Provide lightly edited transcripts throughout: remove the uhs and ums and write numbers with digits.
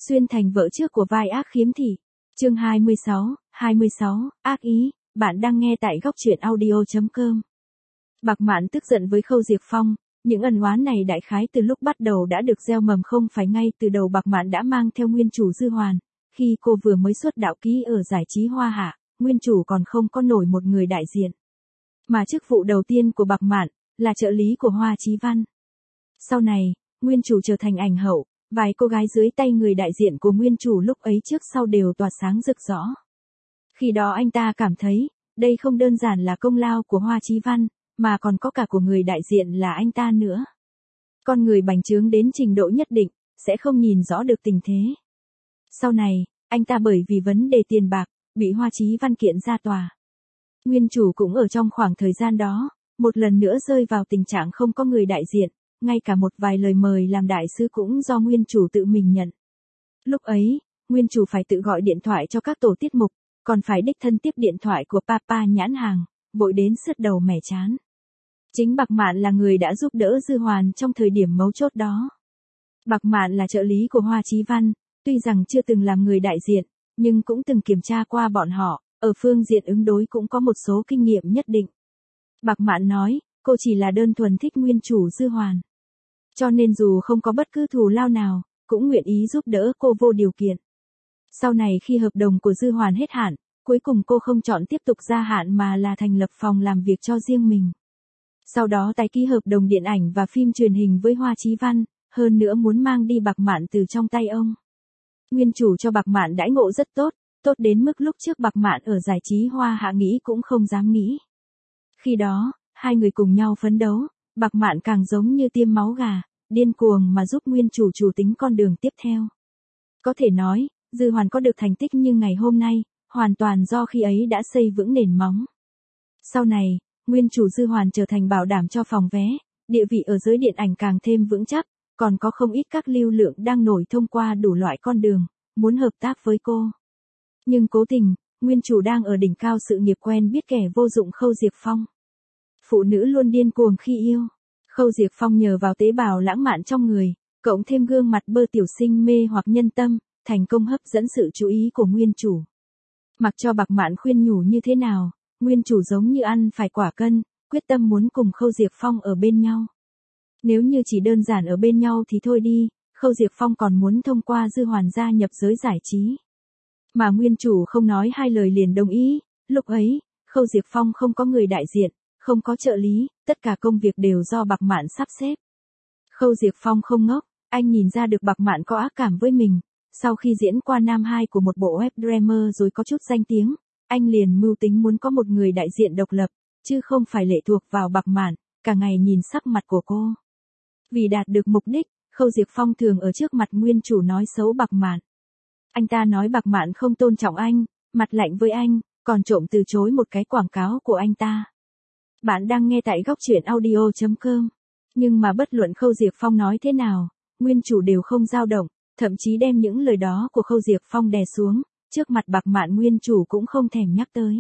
Xuyên thành vợ trước của vai ác khiếm thị. Chương 26, ác ý, bạn đang nghe tại góc truyện audio.com. Bạc Mạn tức giận với Khâu Diệp Phong, những ân oán này đại khái từ lúc bắt đầu đã được gieo mầm, không phải ngay từ đầu Bạc Mạn đã mang theo nguyên chủ Dư Hoàn. Khi cô vừa mới xuất đạo ký ở giải trí Hoa Hạ, nguyên chủ còn không có nổi một người đại diện. Mà chức vụ đầu tiên của Bạc Mạn là trợ lý của Hoa Chí Văn. Sau này, nguyên chủ trở thành ảnh hậu, vài cô gái dưới tay người đại diện của nguyên chủ lúc ấy trước sau đều tỏa sáng rực rỡ. Khi đó anh ta cảm thấy, đây không đơn giản là công lao của Hoa Chí Văn, mà còn có cả của người đại diện là anh ta nữa. Con người bành trướng đến trình độ nhất định, sẽ không nhìn rõ được tình thế. Sau này, anh ta bởi vì vấn đề tiền bạc, bị Hoa Chí Văn kiện ra tòa. Nguyên chủ cũng ở trong khoảng thời gian đó, một lần nữa rơi vào tình trạng không có người đại diện, ngay cả một vài lời mời làm đại sứ cũng do nguyên chủ tự mình nhận. Lúc ấy, nguyên chủ phải tự gọi điện thoại cho các tổ tiết mục, còn phải đích thân tiếp điện thoại của Papa nhãn hàng, vội đến sứt đầu mẻ trán. Chính Bạc Mạn là người đã giúp đỡ Dư Hoàn trong thời điểm mấu chốt đó. Bạc Mạn là trợ lý của Hoa Chí Văn, tuy rằng chưa từng làm người đại diện, nhưng cũng từng kiểm tra qua bọn họ, ở phương diện ứng đối cũng có một số kinh nghiệm nhất định. Bạc Mạn nói, cô chỉ là đơn thuần thích nguyên chủ Dư Hoàn. Cho nên dù không có bất cứ thù lao nào, cũng nguyện ý giúp đỡ cô vô điều kiện. Sau này khi hợp đồng của Dư Hoàn hết hạn, cuối cùng cô không chọn tiếp tục gia hạn mà là thành lập phòng làm việc cho riêng mình. Sau đó tái ký hợp đồng điện ảnh và phim truyền hình với Hoa Chí Văn, hơn nữa muốn mang đi Bạc Mạn từ trong tay ông. Nguyên chủ cho Bạc Mạn đãi ngộ rất tốt, tốt đến mức lúc trước Bạc Mạn ở giải trí Hoa Hạ nghĩ cũng không dám nghĩ. Khi đó, hai người cùng nhau phấn đấu, Bạc Mạn càng giống như tiêm máu gà, điên cuồng mà giúp nguyên chủ chủ tính con đường tiếp theo. Có thể nói, Dư Hoàn có được thành tích như ngày hôm nay, hoàn toàn do khi ấy đã xây vững nền móng. Sau này, nguyên chủ Dư Hoàn trở thành bảo đảm cho phòng vé, địa vị ở giới điện ảnh càng thêm vững chắc, còn có không ít các lưu lượng đang nổi thông qua đủ loại con đường, muốn hợp tác với cô. Nhưng cố tình, nguyên chủ đang ở đỉnh cao sự nghiệp quen biết kẻ vô dụng Khâu Diệp Phong. Phụ nữ luôn điên cuồng khi yêu. Khâu Diệp Phong nhờ vào tế bào lãng mạn trong người, cộng thêm gương mặt bơ tiểu xinh mê hoặc nhân tâm, thành công hấp dẫn sự chú ý của nguyên chủ. Mặc cho Bạc Mạn khuyên nhủ như thế nào, nguyên chủ giống như ăn phải quả cân, quyết tâm muốn cùng Khâu Diệp Phong ở bên nhau. Nếu như chỉ đơn giản ở bên nhau thì thôi đi, Khâu Diệp Phong còn muốn thông qua Dư Hoàn gia nhập giới giải trí. Mà nguyên chủ không nói hai lời liền đồng ý, lúc ấy, Khâu Diệp Phong không có người đại diện, không có trợ lý, tất cả công việc đều do Bạc Mạn sắp xếp. Khâu Diệp Phong không ngốc, anh nhìn ra được Bạc Mạn có ác cảm với mình. Sau khi diễn qua nam 2 của một bộ web drama rồi có chút danh tiếng, anh liền mưu tính muốn có một người đại diện độc lập, chứ không phải lệ thuộc vào Bạc Mạn, cả ngày nhìn sắc mặt của cô. Vì đạt được mục đích, Khâu Diệp Phong thường ở trước mặt nguyên chủ nói xấu Bạc Mạn. Anh ta nói Bạc Mạn không tôn trọng anh, mặt lạnh với anh, còn trộm từ chối một cái quảng cáo của anh ta. Bạn đang nghe tại góc truyện audio.com. Nhưng mà bất luận Khâu Diệp Phong nói thế nào, nguyên chủ đều không dao động, thậm chí đem những lời đó của Khâu Diệp Phong đè xuống, trước mặt Bạc Mạn nguyên chủ cũng không thèm nhắc tới.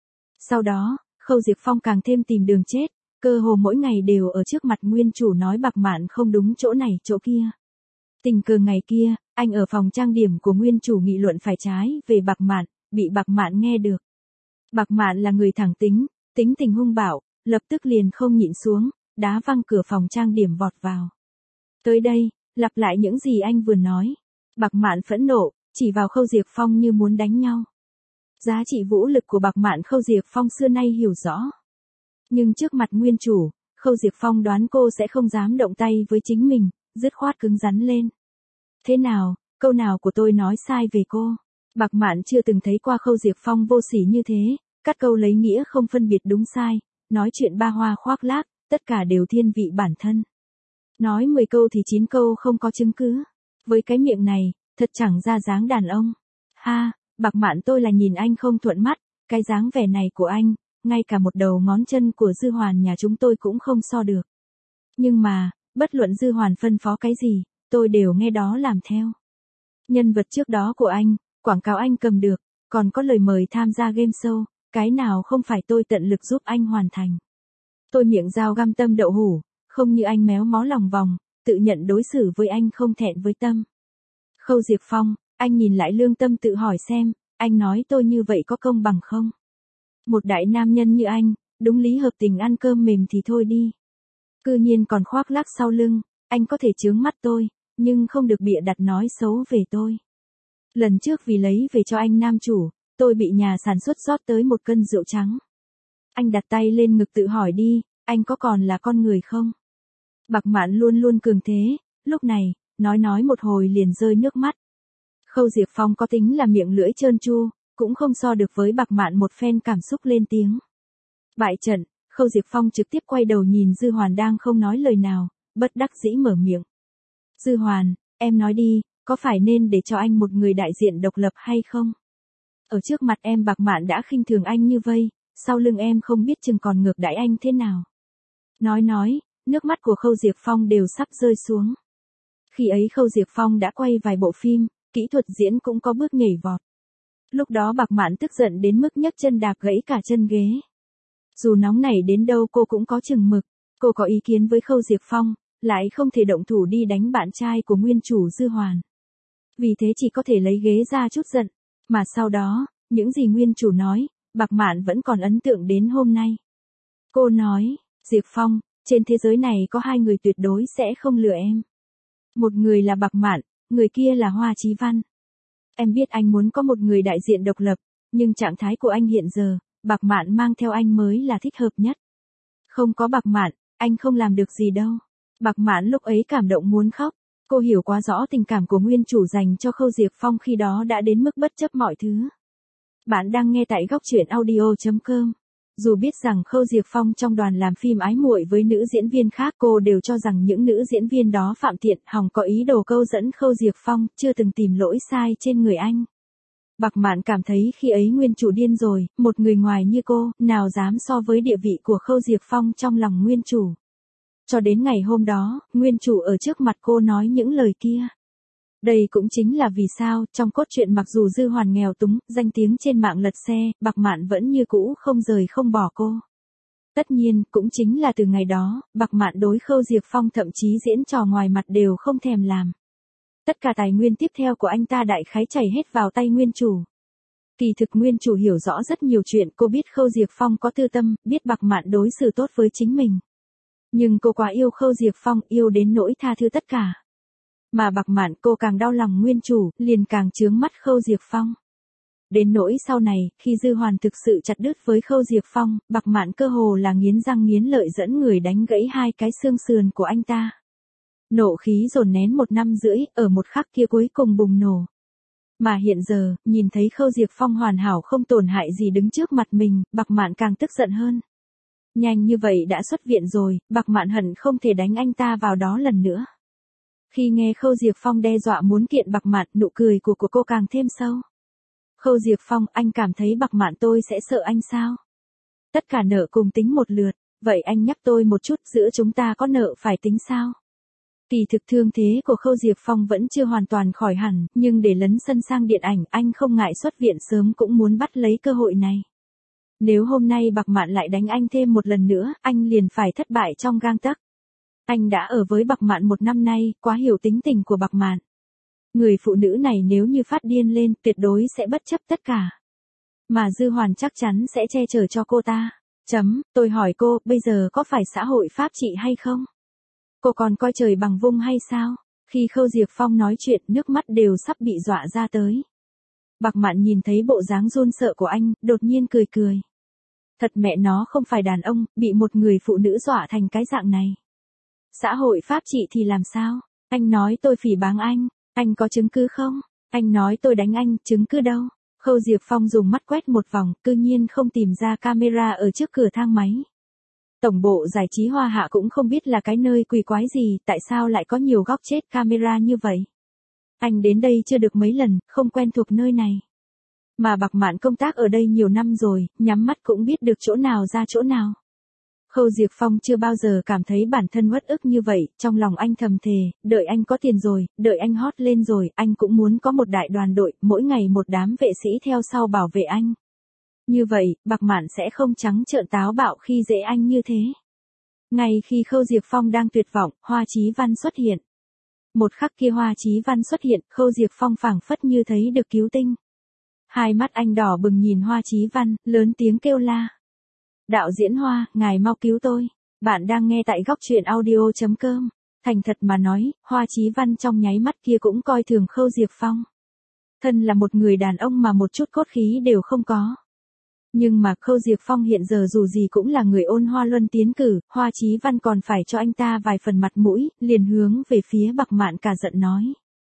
Sau đó, Khâu Diệp Phong càng thêm tìm đường chết, cơ hồ mỗi ngày đều ở trước mặt nguyên chủ nói Bạc Mạn không đúng chỗ này chỗ kia. Tình cờ ngày kia, anh ở phòng trang điểm của nguyên chủ nghị luận phải trái về Bạc Mạn, bị Bạc Mạn nghe được. Bạc Mạn là người thẳng tính, tính tình hung bạo, lập tức liền không nhịn xuống, đá văng cửa phòng trang điểm vọt vào. Tới đây, lặp lại những gì anh vừa nói. Bạc Mạn phẫn nộ, chỉ vào Khâu Diệp Phong như muốn đánh nhau. Giá trị vũ lực của Bạc Mạn Khâu Diệp Phong xưa nay hiểu rõ. Nhưng trước mặt nguyên chủ, Khâu Diệp Phong đoán cô sẽ không dám động tay với chính mình, dứt khoát cứng rắn lên. Thế nào, câu nào của tôi nói sai về cô? Bạc Mạn chưa từng thấy qua Khâu Diệp Phong vô sỉ như thế, cắt câu lấy nghĩa không phân biệt đúng sai, nói chuyện ba hoa khoác lác, tất cả đều thiên vị bản thân. Nói 10 câu thì 9 câu không có chứng cứ. Với cái miệng này, thật chẳng ra dáng đàn ông. Ha, Bạc Mạn tôi là nhìn anh không thuận mắt, cái dáng vẻ này của anh, ngay cả một đầu ngón chân của Dư Hoàn nhà chúng tôi cũng không so được. Nhưng mà, bất luận Dư Hoàn phân phó cái gì, tôi đều nghe đó làm theo. Nhân vật trước đó của anh, quảng cáo anh cầm được, còn có lời mời tham gia game show, cái nào không phải tôi tận lực giúp anh hoàn thành. Tôi miệng dao găm tâm đậu hủ, không như anh méo mó lòng vòng, tự nhận đối xử với anh không thẹn với tâm. Khâu Diệp Phong, anh nhìn lại lương tâm tự hỏi xem, anh nói tôi như vậy có công bằng không? Một đại nam nhân như anh, đúng lý hợp tình ăn cơm mềm thì thôi đi. Cư nhiên còn khoác lác sau lưng, anh có thể chướng mắt tôi, nhưng không được bịa đặt nói xấu về tôi. Lần trước vì lấy về cho anh nam chủ, tôi bị nhà sản xuất rót tới 1 cân rượu trắng. Anh đặt tay lên ngực tự hỏi đi, anh có còn là con người không? Bạc Mạn luôn luôn cường thế, lúc này, nói một hồi liền rơi nước mắt. Khâu Diệp Phong có tính là miệng lưỡi trơn tru, cũng không so được với Bạc Mạn một phen cảm xúc lên tiếng. Bại trận, Khâu Diệp Phong trực tiếp quay đầu nhìn Dư Hoàn đang không nói lời nào, bất đắc dĩ mở miệng. Dư Hoàn, em nói đi, có phải nên để cho anh một người đại diện độc lập hay không? Ở trước mặt em Bạc Mạn đã khinh thường anh như vây, sau lưng em không biết chừng còn ngược đãi anh thế nào. Nói, nước mắt của Khâu Diệp Phong đều sắp rơi xuống. Khi ấy Khâu Diệp Phong đã quay vài bộ phim, kỹ thuật diễn cũng có bước nhảy vọt. Lúc đó Bạc Mạn tức giận đến mức nhấc chân đạp gãy cả chân ghế. Dù nóng nảy đến đâu cô cũng có chừng mực, cô có ý kiến với Khâu Diệp Phong, lại không thể động thủ đi đánh bạn trai của nguyên chủ Dư Hoàn. Vì thế chỉ có thể lấy ghế ra chút giận, mà sau đó, những gì nguyên chủ nói, Bạc Mạn vẫn còn ấn tượng đến hôm nay. Cô nói, Diệp Phong, trên thế giới này có 2 người tuyệt đối sẽ không lừa em. Một người là Bạc Mạn, người kia là Hoa Chí Văn. Em biết anh muốn có một người đại diện độc lập, nhưng trạng thái của anh hiện giờ, Bạc Mạn mang theo anh mới là thích hợp nhất. Không có Bạc Mạn, anh không làm được gì đâu. Bạc Mạn lúc ấy cảm động muốn khóc, cô hiểu quá rõ tình cảm của nguyên chủ dành cho Khâu Diệp Phong khi đó đã đến mức bất chấp mọi thứ. Bạn đang nghe tại góc truyện audio.com. Dù biết rằng Khâu Diệp Phong trong đoàn làm phim ái muội với nữ diễn viên khác, cô đều cho rằng những nữ diễn viên đó phạm tiện, hòng có ý đồ câu dẫn Khâu Diệp Phong, chưa từng tìm lỗi sai trên người anh. Bạc Mạn cảm thấy khi ấy nguyên chủ điên rồi, một người ngoài như cô, nào dám so với địa vị của Khâu Diệp Phong trong lòng nguyên chủ. Cho đến ngày hôm đó, nguyên chủ ở trước mặt cô nói những lời kia. Đây cũng chính là vì sao, trong cốt truyện mặc dù Dư Hoàn nghèo túng, danh tiếng trên mạng lật xe, Bạc Mạn vẫn như cũ không rời không bỏ cô. Tất nhiên, cũng chính là từ ngày đó, Bạc Mạn đối Khâu Diệp Phong thậm chí diễn trò ngoài mặt đều không thèm làm. Tất cả tài nguyên tiếp theo của anh ta đại khái chảy hết vào tay nguyên chủ. Kỳ thực nguyên chủ hiểu rõ rất nhiều chuyện, cô biết Khâu Diệp Phong có tư tâm, biết Bạc Mạn đối xử tốt với chính mình. Nhưng cô quá yêu Khâu Diệp Phong, yêu đến nỗi tha thứ tất cả. Mà Bạc Mạn cô càng đau lòng nguyên chủ, liền càng chướng mắt Khâu Diệp Phong. Đến nỗi sau này, khi Dư Hoàn thực sự chặt đứt với Khâu Diệp Phong, Bạc Mạn cơ hồ là nghiến răng nghiến lợi dẫn người đánh gãy 2 cái xương sườn của anh ta. Nộ khí dồn nén 1 năm rưỡi, ở một khắc kia cuối cùng bùng nổ. Mà hiện giờ, nhìn thấy Khâu Diệp Phong hoàn hảo không tổn hại gì đứng trước mặt mình, Bạc Mạn càng tức giận hơn. Nhanh như vậy đã xuất viện rồi, Bạc Mạn hận không thể đánh anh ta vào đó lần nữa. Khi nghe Khâu Diệp Phong đe dọa muốn kiện Bạc Mạn, nụ cười của cô càng thêm sâu. Khâu Diệp Phong, anh cảm thấy Bạc Mạn tôi sẽ sợ anh sao? Tất cả nợ cùng tính một lượt, vậy anh nhắc tôi một chút, giữa chúng ta có nợ phải tính sao? Kỳ thực thương thế của Khâu Diệp Phong vẫn chưa hoàn toàn khỏi hẳn, nhưng để lấn sân sang điện ảnh, anh không ngại xuất viện sớm cũng muốn bắt lấy cơ hội này. Nếu hôm nay Bạc Mạn lại đánh anh thêm một lần nữa, anh liền phải thất bại trong gang tấc. Anh đã ở với Bạc Mạn 1 năm nay, quá hiểu tính tình của Bạc Mạn. Người phụ nữ này nếu như phát điên lên, tuyệt đối sẽ bất chấp tất cả. Mà Dư Hoàn chắc chắn sẽ che chở cho cô ta. Tôi hỏi cô, bây giờ có phải xã hội pháp trị hay không? Cô còn coi trời bằng vung hay sao? Khi Khâu Diệp Phong nói chuyện, nước mắt đều sắp bị dọa ra tới. Bạc Mạn nhìn thấy bộ dáng run sợ của anh, đột nhiên cười. Thật mẹ nó không phải đàn ông, bị một người phụ nữ dọa thành cái dạng này. Xã hội pháp trị thì làm sao? Anh nói tôi phỉ báng anh có chứng cứ không? Anh nói tôi đánh anh, chứng cứ đâu? Khâu Diệp Phong dùng mắt quét một vòng, cư nhiên không tìm ra camera ở trước cửa thang máy. Tổng bộ giải trí Hoa Hạ cũng không biết là cái nơi quỷ quái gì, tại sao lại có nhiều góc chết camera như vậy. Anh đến đây chưa được mấy lần, không quen thuộc nơi này. Mà Bạc Mạn công tác ở đây nhiều năm rồi, nhắm mắt cũng biết được chỗ nào ra chỗ nào. Khâu Diệp Phong chưa bao giờ cảm thấy bản thân uất ức như vậy, trong lòng anh thầm thề, đợi anh có tiền rồi, đợi anh hot lên rồi, anh cũng muốn có một đại đoàn đội, mỗi ngày một đám vệ sĩ theo sau bảo vệ anh. Như vậy, Bạc Mạn sẽ không trắng trợn táo bạo khi dễ anh như thế. Ngay khi Khâu Diệp Phong đang tuyệt vọng, Hoa Chí Văn xuất hiện. Một khắc kia Hoa Chí Văn xuất hiện, Khâu Diệp Phong phảng phất như thấy được cứu tinh. Hai mắt anh đỏ bừng nhìn Hoa Chí Văn, lớn tiếng kêu la. Đạo diễn Hoa, ngài mau cứu tôi. Bạn đang nghe tại góc truyện audio.com. Thành thật mà nói, Hoa Chí Văn trong nháy mắt kia cũng coi thường Khâu Diệp Phong. Thân là một người đàn ông mà một chút cốt khí đều không có. Nhưng mà Khâu Diệp Phong hiện giờ dù gì cũng là người ôn hoa luân tiến cử, Hoa Chí Văn còn phải cho anh ta vài phần mặt mũi, liền hướng về phía Bạc Mạn cả giận nói.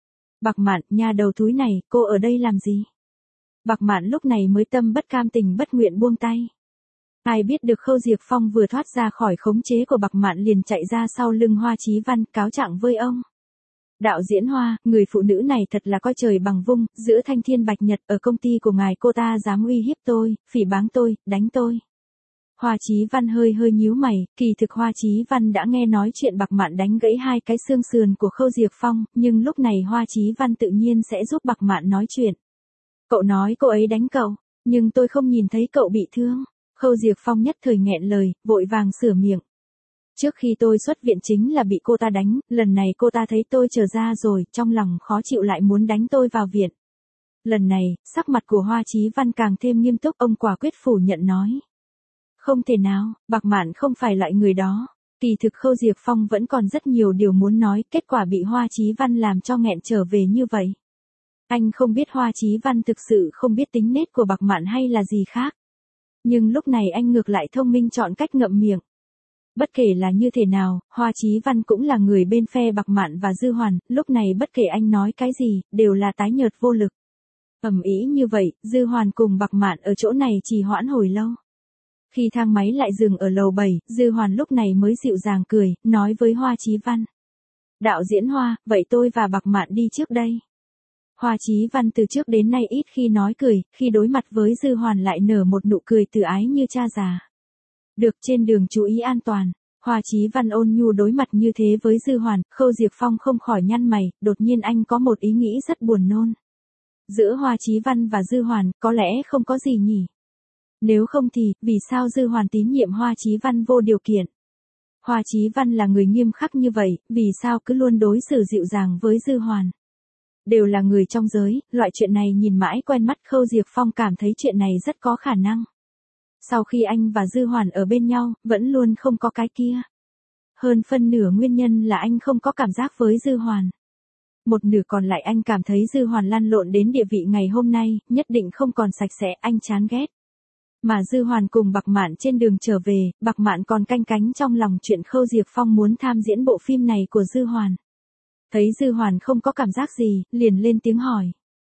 Bạc Mạn, nha đầu túi này, cô ở đây làm gì? Bạc Mạn lúc này mới tâm bất cam tình bất nguyện buông tay. Ai biết được Khâu Diệp Phong vừa thoát ra khỏi khống chế của Bạc Mạn liền chạy ra sau lưng Hoa Chí Văn cáo trạng với ông. Đạo diễn Hoa, người phụ nữ này thật là coi trời bằng vung, giữa thanh thiên bạch nhật ở công ty của ngài cô ta dám uy hiếp tôi, phỉ báng tôi, đánh tôi. Hoa Chí Văn hơi nhíu mày, kỳ thực Hoa Chí Văn đã nghe nói chuyện Bạc Mạn đánh gãy hai cái xương sườn của Khâu Diệp Phong, nhưng lúc này Hoa Chí Văn tự nhiên sẽ giúp Bạc Mạn nói chuyện. Cậu nói cô ấy đánh cậu, nhưng tôi không nhìn thấy cậu bị thương. Khâu Diệp Phong nhất thời nghẹn lời, vội vàng sửa miệng. Trước khi tôi xuất viện chính là bị cô ta đánh, lần này cô ta thấy tôi trở ra rồi, trong lòng khó chịu lại muốn đánh tôi vào viện. Lần này, sắc mặt của Hoa Chí Văn càng thêm nghiêm túc, ông quả quyết phủ nhận nói. Không thể nào, Bạc Mạn không phải loại người đó. Kỳ thực Khâu Diệp Phong vẫn còn rất nhiều điều muốn nói, kết quả bị Hoa Chí Văn làm cho nghẹn trở về như vậy. Anh không biết Hoa Chí Văn thực sự không biết tính nết của Bạc Mạn hay là gì khác. Nhưng lúc này anh ngược lại thông minh chọn cách ngậm miệng. Bất kể là như thế nào, Hoa Chí Văn cũng là người bên phe Bạc Mạn và Dư Hoàn, lúc này bất kể anh nói cái gì, đều là tái nhợt vô lực. Ầm ĩ như vậy, Dư Hoàn cùng Bạc Mạn ở chỗ này trì hoãn hồi lâu. Khi thang máy lại dừng ở lầu 7, Dư Hoàn lúc này mới dịu dàng cười, nói với Hoa Chí Văn. Đạo diễn Hoa, vậy tôi và Bạc Mạn đi trước đây. Hoa Chí Văn từ trước đến nay ít khi nói cười, khi đối mặt với Dư Hoàn lại nở một nụ cười từ ái như cha già. Được, trên đường chú ý an toàn. Hoa Chí Văn ôn nhu đối mặt như thế với Dư Hoàn, Khâu Diệp Phong không khỏi nhăn mày, đột nhiên anh có một ý nghĩ rất buồn nôn. Giữa Hoa Chí Văn và Dư Hoàn, có lẽ không có gì nhỉ? Nếu không thì, vì sao Dư Hoàn tín nhiệm Hoa Chí Văn vô điều kiện? Hoa Chí Văn là người nghiêm khắc như vậy, vì sao cứ luôn đối xử dịu dàng với Dư Hoàn? Đều là người trong giới, loại chuyện này nhìn mãi quen mắt. Khâu Diệp Phong cảm thấy chuyện này rất có khả năng. Sau khi anh và Dư Hoàn ở bên nhau, vẫn luôn không có cái kia. Hơn phân nửa nguyên nhân là anh không có cảm giác với Dư Hoàn. Một nửa còn lại anh cảm thấy Dư Hoàn lăn lộn đến địa vị ngày hôm nay, nhất định không còn sạch sẽ, anh chán ghét. Mà Dư Hoàn cùng Bạc Mạn trên đường trở về, Bạc Mạn còn canh cánh trong lòng chuyện Khâu Diệp Phong muốn tham diễn bộ phim này của Dư Hoàn. Thấy Dư Hoàn không có cảm giác gì, liền lên tiếng hỏi.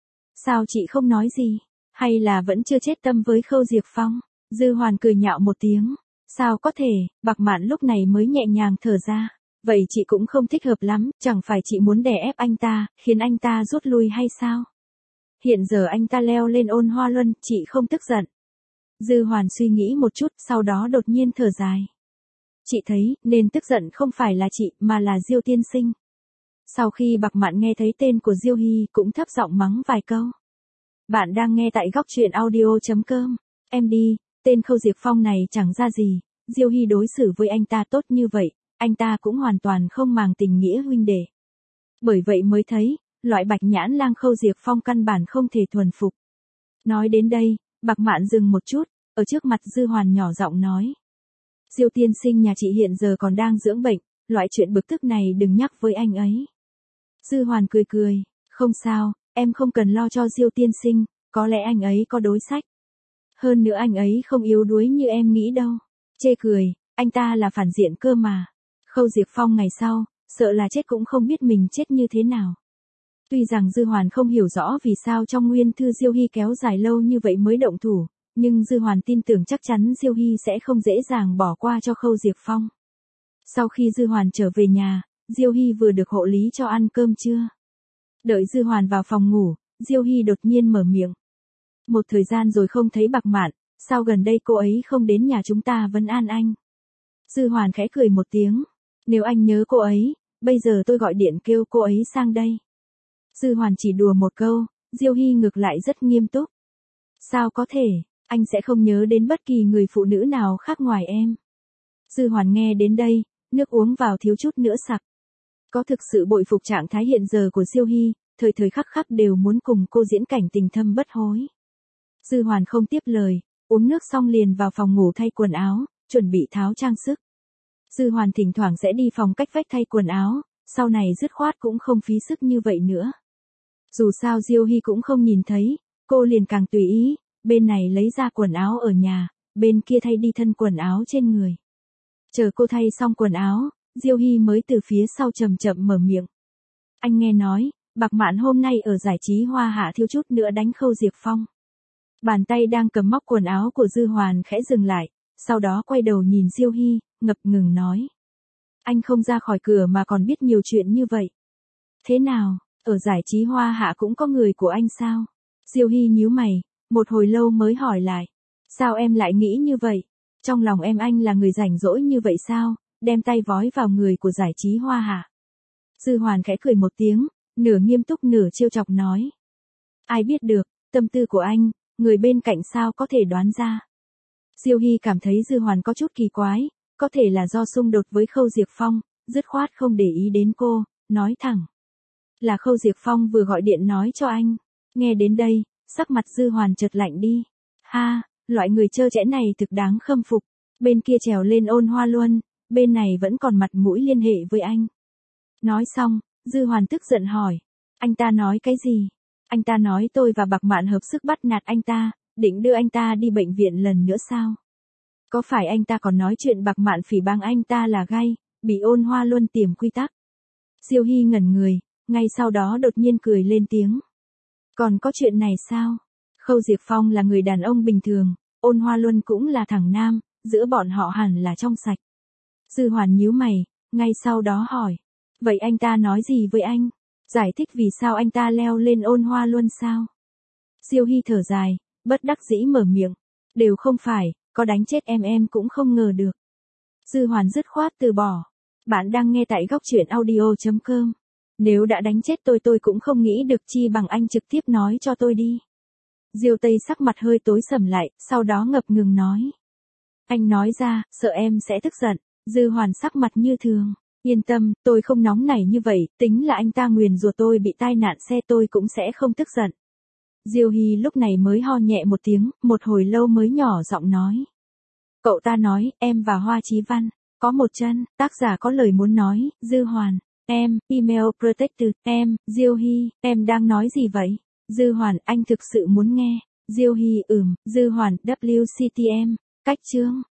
Sao chị không nói gì? Hay là vẫn chưa chết tâm với Khâu Diệp Phong? Dư Hoàn cười nhạo một tiếng. Sao có thể, Bạc Mạn lúc này mới nhẹ nhàng thở ra. Vậy chị cũng không thích hợp lắm, chẳng phải chị muốn đè ép anh ta, khiến anh ta rút lui hay sao? Hiện giờ anh ta leo lên ôn hoa luân, chị không tức giận. Dư Hoàn suy nghĩ một chút, sau đó đột nhiên thở dài. Chị thấy, nên tức giận không phải là chị, mà là Diêu tiên sinh. Sau khi Bạc Mạn nghe thấy tên của Diêu Hy, cũng thấp giọng mắng vài câu. Bạn đang nghe tại góc truyện audio.com. Em đi, tên Khâu Diệp Phong này chẳng ra gì, Diêu Hy đối xử với anh ta tốt như vậy, anh ta cũng hoàn toàn không màng tình nghĩa huynh đệ. Bởi vậy mới thấy, loại bạch nhãn lang Khâu Diệp Phong căn bản không thể thuần phục. Nói đến đây, Bạc Mạn dừng một chút, ở trước mặt Dư Hoàn nhỏ giọng nói. Diêu tiên sinh nhà chị hiện giờ còn đang dưỡng bệnh, loại chuyện bực tức này đừng nhắc với anh ấy. Dư Hoàn cười, không sao, em không cần lo cho Diêu tiên sinh, có lẽ anh ấy có đối sách. Hơn nữa anh ấy không yếu đuối như em nghĩ đâu. Chê cười, anh ta là phản diện cơ mà. Khâu Diệp Phong ngày sau, sợ là chết cũng không biết mình chết như thế nào. Tuy rằng Dư Hoàn không hiểu rõ vì sao trong nguyên thư Diêu Hy kéo dài lâu như vậy mới động thủ, nhưng Dư Hoàn tin tưởng chắc chắn Diêu Hy sẽ không dễ dàng bỏ qua cho Khâu Diệp Phong. Sau khi Dư Hoàn trở về nhà, Diêu Hy vừa được hộ lý cho ăn cơm trưa. Đợi Dư Hoàn vào phòng ngủ, Diêu Hy đột nhiên mở miệng. Một thời gian rồi không thấy Bạc Mạn, sao gần đây cô ấy không đến nhà chúng ta vấn an anh? Dư Hoàn khẽ cười một tiếng. Nếu anh nhớ cô ấy, bây giờ tôi gọi điện kêu cô ấy sang đây. Dư Hoàn chỉ đùa một câu, Diêu Hy ngược lại rất nghiêm túc. Sao có thể, anh sẽ không nhớ đến bất kỳ người phụ nữ nào khác ngoài em. Dư Hoàn nghe đến đây, nước uống vào thiếu chút nữa sặc. Có thực sự bội phục trạng thái hiện giờ của Diêu Hy, thời thời khắc khắc đều muốn cùng cô diễn cảnh tình thâm bất hối. Dư Hoàn không tiếp lời, uống nước xong liền vào phòng ngủ thay quần áo, chuẩn bị tháo trang sức. Dư Hoàn thỉnh thoảng sẽ đi phòng cách vách thay quần áo, sau này dứt khoát cũng không phí sức như vậy nữa. Dù sao Diêu Hy cũng không nhìn thấy, cô liền càng tùy ý, bên này lấy ra quần áo ở nhà, bên kia thay đi thân quần áo trên người. Chờ cô thay xong quần áo, Diêu Hy mới từ phía sau chậm chậm mở miệng. Anh nghe nói, Bạc Mạn hôm nay ở giải trí Hoa Hạ thiếu chút nữa đánh Khâu Diệp Phong. Bàn tay đang cầm móc quần áo của Dư Hoàn khẽ dừng lại, sau đó quay đầu nhìn Diêu Hy, ngập ngừng nói. Anh không ra khỏi cửa mà còn biết nhiều chuyện như vậy. Thế nào, ở giải trí Hoa Hạ cũng có người của anh sao? Diêu Hy nhíu mày, một hồi lâu mới hỏi lại. Sao em lại nghĩ như vậy? Trong lòng em anh là người rảnh rỗi như vậy sao? Đem tay vói vào người của giải trí Hoa Hạ. Dư Hoàn khẽ cười một tiếng, nửa nghiêm túc nửa trêu chọc nói. Ai biết được, tâm tư của anh, người bên cạnh sao có thể đoán ra. Diêu Hy cảm thấy Dư Hoàn có chút kỳ quái, có thể là do xung đột với Khâu Diệp Phong, dứt khoát không để ý đến cô, nói thẳng. Là Khâu Diệp Phong vừa gọi điện nói cho anh. Nghe đến đây, sắc mặt Dư Hoàn chợt lạnh đi. Ha, loại người trơ trẽn này thực đáng khâm phục. Bên kia trèo lên Ôn Hoa Luân, bên này vẫn còn mặt mũi liên hệ với anh. Nói xong, Dư Hoàn tức giận hỏi. Anh ta nói cái gì? Anh ta nói tôi và Bạc Mạn hợp sức bắt nạt anh ta, định đưa anh ta đi bệnh viện lần nữa sao? Có phải anh ta còn nói chuyện Bạc Mạn phỉ báng anh ta là gay, bị Ôn Hoa Luân tiềm quy tắc? Diêu Hy ngẩn người, ngay sau đó đột nhiên cười lên tiếng. Còn có chuyện này sao? Khâu Diệp Phong là người đàn ông bình thường, Ôn Hoa Luân cũng là thằng nam, giữa bọn họ hẳn là trong sạch. Dư Hoàn nhíu mày, ngay sau đó hỏi. Vậy anh ta nói gì với anh? Giải thích vì sao anh ta leo lên Ôn Hoa Luân sao? Diêu Hy thở dài, bất đắc dĩ mở miệng. Đều không phải, có đánh chết em cũng không ngờ được. Dư Hoàn dứt khoát từ bỏ. Bạn đang nghe tại góc truyện audio.com. Nếu đã đánh chết tôi cũng không nghĩ được chi bằng anh trực tiếp nói cho tôi đi. Diêu Tây sắc mặt hơi tối sầm lại, sau đó ngập ngừng nói. Anh nói ra, sợ em sẽ tức giận. Dư Hoàn sắc mặt như thường. Yên tâm, tôi không nóng nảy như vậy, tính là anh ta nguyền rủa tôi bị tai nạn xe tôi cũng sẽ không tức giận. Diêu Hy lúc này mới ho nhẹ một tiếng, một hồi lâu mới nhỏ giọng nói. Cậu ta nói, em và Hoa Chí Văn, có một chân, tác giả có lời muốn nói, Dư Hoàn, em, email protected, em, Diêu Hy, em đang nói gì vậy? Dư Hoàn, anh thực sự muốn nghe. Diêu Hy, Dư Hoàn, WCTM, cách chương.